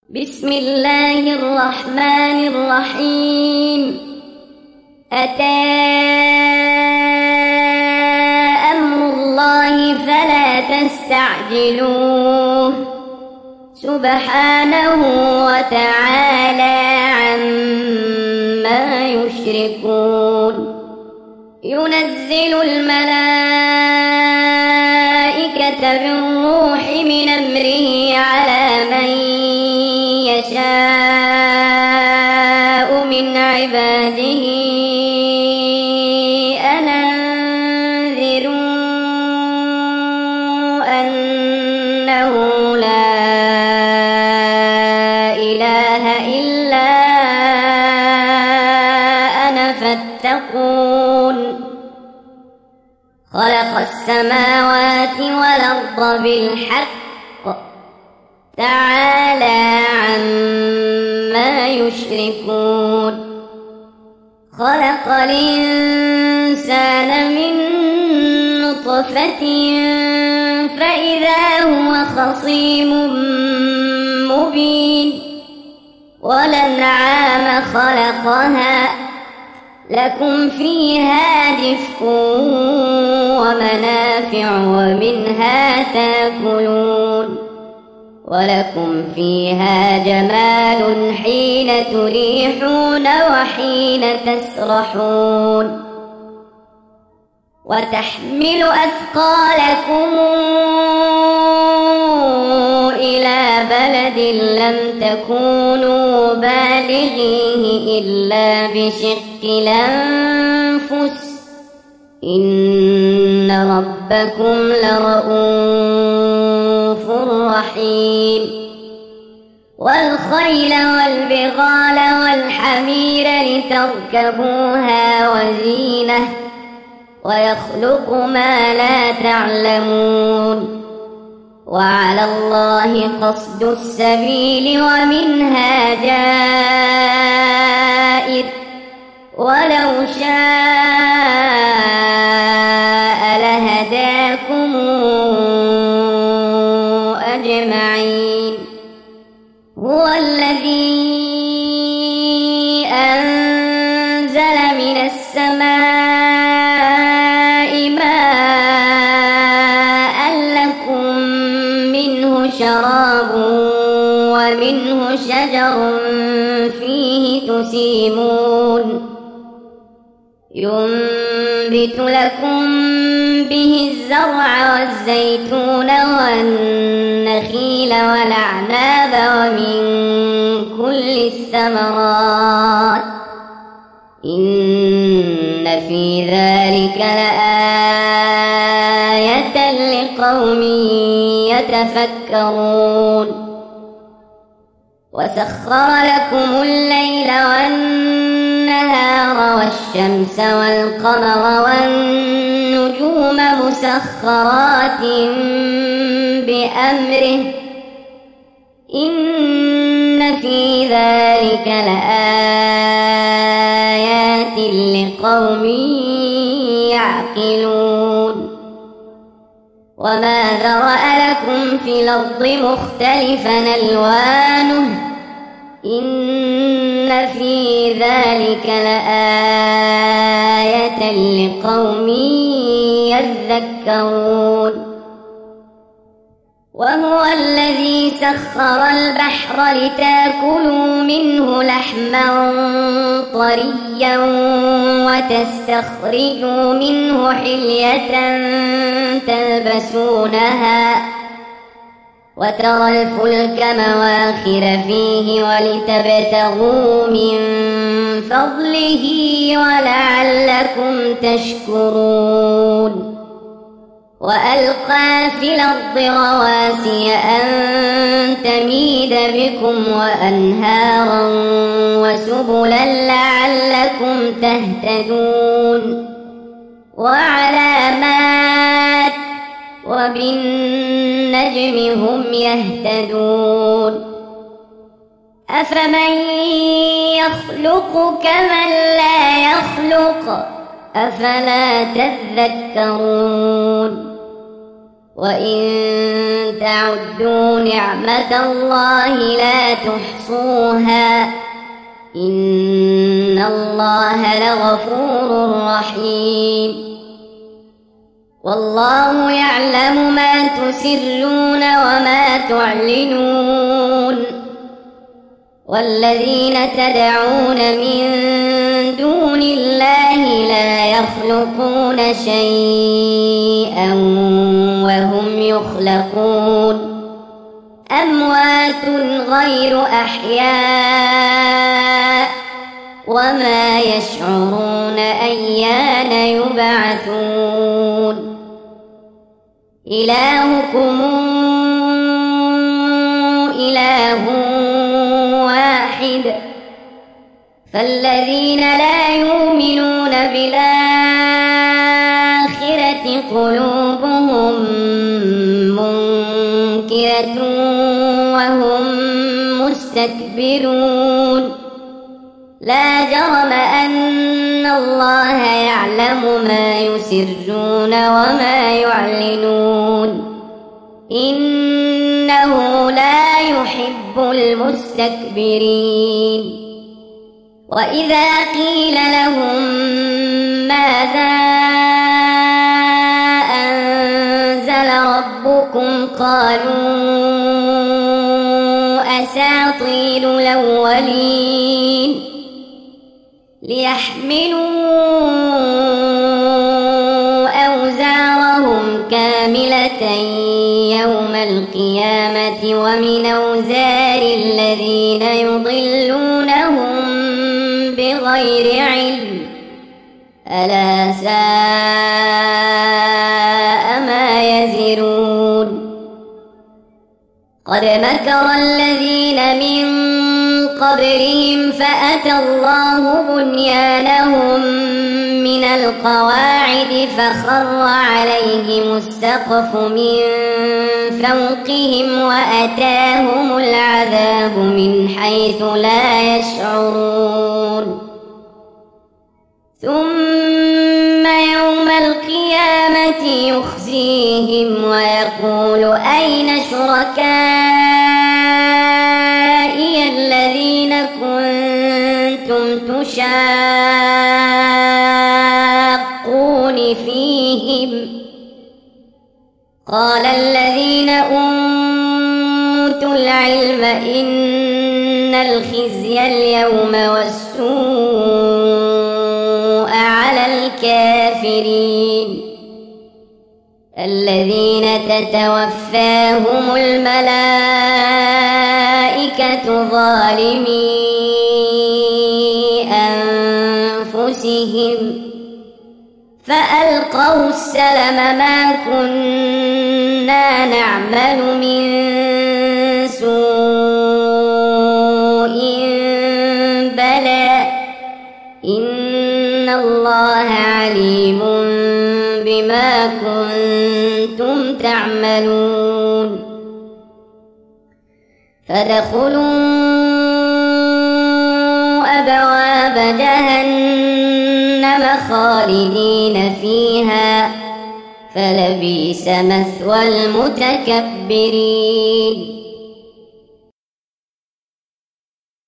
بسم الله الرحمن الرحيم. أتى أمر الله فلا تستعجلوه سبحانه وتعالى عما يشركون. ينزل الملائكة بالروح من أمره على من يشاء من عباده أن أنذروا أنه لا إله إلا أنا فاتقون. خلق السماوات والأرض بالحق تعالى عما يشركون. خلق الإنسان من نطفة فإذا هو خصيم مبين. والأنعام خلقها لكم فيها دفء ومنافع ومنها تاكلون. ولكم فيها جمال حين تريحون وحين تسرحون. وتحمل أثقالكم إلى بلد لم تكونوا بالغيه إلا بشق الأنفس إن ربكم لرؤوف رحيم. والخيل والبغال والحمير لتركبوها وزينة ويخلق ما لا تعلمون. وعلى الله قصد السبيل ومنها جائر ولو شاء لهداكم أجمعين. هو الذي أنزل من السماء ماء لكم منه شراب ومنه شجر فيه تسيمون. ينبت لكم به الزرع والزيتون والنخيل والأعناب ومن كل الثمرات إن في ذلك لآية لقوم يتفكرون. وسخر لكم الليل والنهار والشمس والقمر والنجوم مسخرات بأمره إن في ذلك لآيات لقوم يعقلون. وما ذرأ لكم في الأرض مختلفا ألوانه إن في ذلك لآية لقوم يذكرون. وهو الذي سخر البحر لتاكلوا منه لحما طريا وتستخرجوا منه حلية تلبسونها وترى الفلك مواخر فيه ولتبتغوا من فضله ولعلكم تشكرون. وألقى في الأرض رواسي أن تميد بكم وأنهارا وسبلا لعلكم تهتدون. وعلامات وبالنجم هم يهتدون. أفمن يخلق كمن لا يخلق أفلا تذكرون. وإن تعدوا نعمة الله لا تحصوها إن الله لغفور رحيم والله يعلم ما تسرون وما تعلنون والذين تدعون من دون الله لا يخلقون شيئا وهم يخلقون أموات غير أحياء وما يشعرون أيان يبعثون إلهكم إله واحد فالذين لا يؤمنون بالآخرة قلوبهم منكرة وهم مستكبرون لا جرم أن الله يعلم ما يسرون وما يعلنون إنه لا يحب المستكبرين وإذا قيل لهم ماذا أنزل ربكم قالوا أساطير الأولين ليحملوا أوزارهم كاملة يوم القيامة ومن أوزار الذين يضلونهم بغير علم ألا ساء ما يزرون قد مكر الذين من قبلهم فأتى الله بنيانهم من القواعد فخر عليهم السقف من فوقهم وأتاهم العذاب من حيث لا يشعرون ثم يوم القيامة يخزيهم ويقول أين شركائي الذين كنتم تشاقون فيهم قال الذين أوتوا العلم إن الخزي اليوم والسوء على الكافرين الذين تتوفاهم الملائكة ظالمي أنفسهم فألقوا السلم ما كنا نعمل من سوء بلى إن الله عليم بما كنتم تعملون فادخلوا أبواب جهنم خالدين فيها فلبئس مثوى المتكبرين